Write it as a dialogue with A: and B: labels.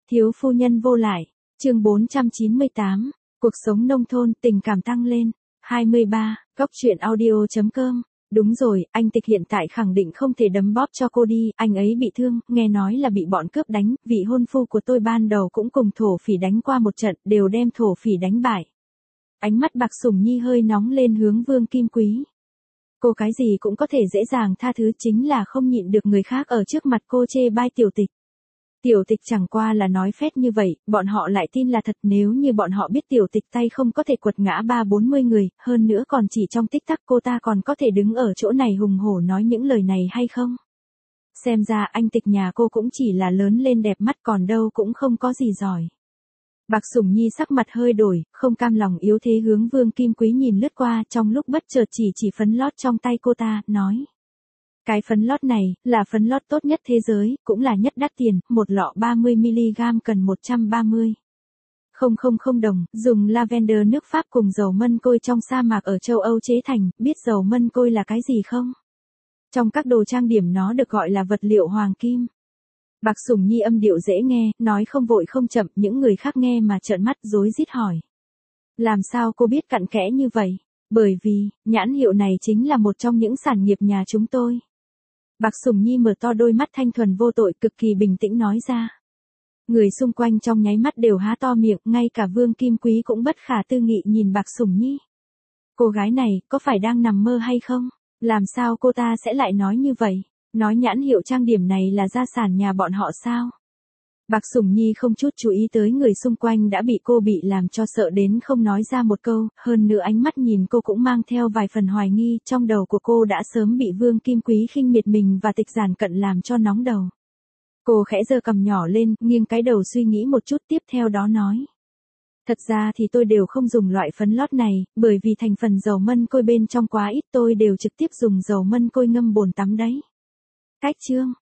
A: Thiếu phu nhân vô lại, chương 498, cuộc sống nông thôn tình cảm tăng lên. 23, góc truyện audio.com. Đúng rồi, anh Tịch hiện tại khẳng định không thể đấm bóp cho cô đi, anh ấy bị thương, nghe nói là bị bọn cướp đánh, vị hôn phu của tôi ban đầu cũng cùng thổ phỉ đánh qua một trận, đều đem thổ phỉ đánh bại. Ánh mắt Bạc Sủng Nhi hơi nóng lên hướng Vương Kim Quý. Cô cái gì cũng có thể dễ dàng tha thứ, chính là không nhịn được người khác ở trước mặt cô chê bai Tiểu Tịch. Tiểu Tịch chẳng qua là nói phét như vậy, bọn họ lại tin là thật. Nếu như bọn họ biết Tiểu Tịch tay không có thể quật ngã 30-40 người, hơn nữa còn chỉ trong tích tắc cô ta còn có thể đứng ở chỗ này hùng hổ nói những lời này hay không? Xem ra anh Tịch nhà cô cũng chỉ là lớn lên đẹp mắt, còn đâu cũng không có gì giỏi. Bạc Sủng Nhi sắc mặt hơi đổi, không cam lòng yếu thế hướng Vương Kim Quý nhìn lướt qua, trong lúc bất chợt chỉ phấn lót trong tay cô ta, nói. Cái phấn lót này, là phấn lót tốt nhất thế giới, cũng là nhất đắt tiền, một lọ 30mg cần 130. Không đồng, dùng lavender nước Pháp cùng dầu mân côi trong sa mạc ở châu Âu chế thành, biết dầu mân côi là cái gì không? Trong các đồ trang điểm nó được gọi là vật liệu hoàng kim. Bạc Sủng Nhi âm điệu dễ nghe, nói không vội không chậm, những người khác nghe mà trợn mắt rối rít hỏi. Làm sao cô biết cặn kẽ như vậy? Bởi vì, nhãn hiệu này chính là một trong những sản nghiệp nhà chúng tôi. Bạc Sủng Nhi mở to đôi mắt thanh thuần vô tội, cực kỳ bình tĩnh nói ra. Người xung quanh trong nháy mắt đều há to miệng, ngay cả Vương Kim Quý cũng bất khả tư nghị nhìn Bạc Sủng Nhi. Cô gái này, có phải đang nằm mơ hay không? Làm sao cô ta sẽ lại nói như vậy? Nói nhãn hiệu trang điểm này là gia sản nhà bọn họ sao? Bạc Sủng Nhi không chút chú ý tới người xung quanh đã bị cô bị làm cho sợ đến không nói ra một câu, hơn nữa ánh mắt nhìn cô cũng mang theo vài phần hoài nghi, trong đầu của cô đã sớm bị Vương Kim Quý khinh miệt mình và Tịch Giản Cận làm cho nóng đầu. Cô khẽ giơ cằm nhỏ lên, nghiêng cái đầu suy nghĩ một chút, tiếp theo đó nói. Thật ra thì tôi đều không dùng loại phấn lót này, bởi vì thành phần dầu mân côi bên trong quá ít, tôi đều trực tiếp dùng dầu mân côi ngâm bồn tắm đấy. Cách chương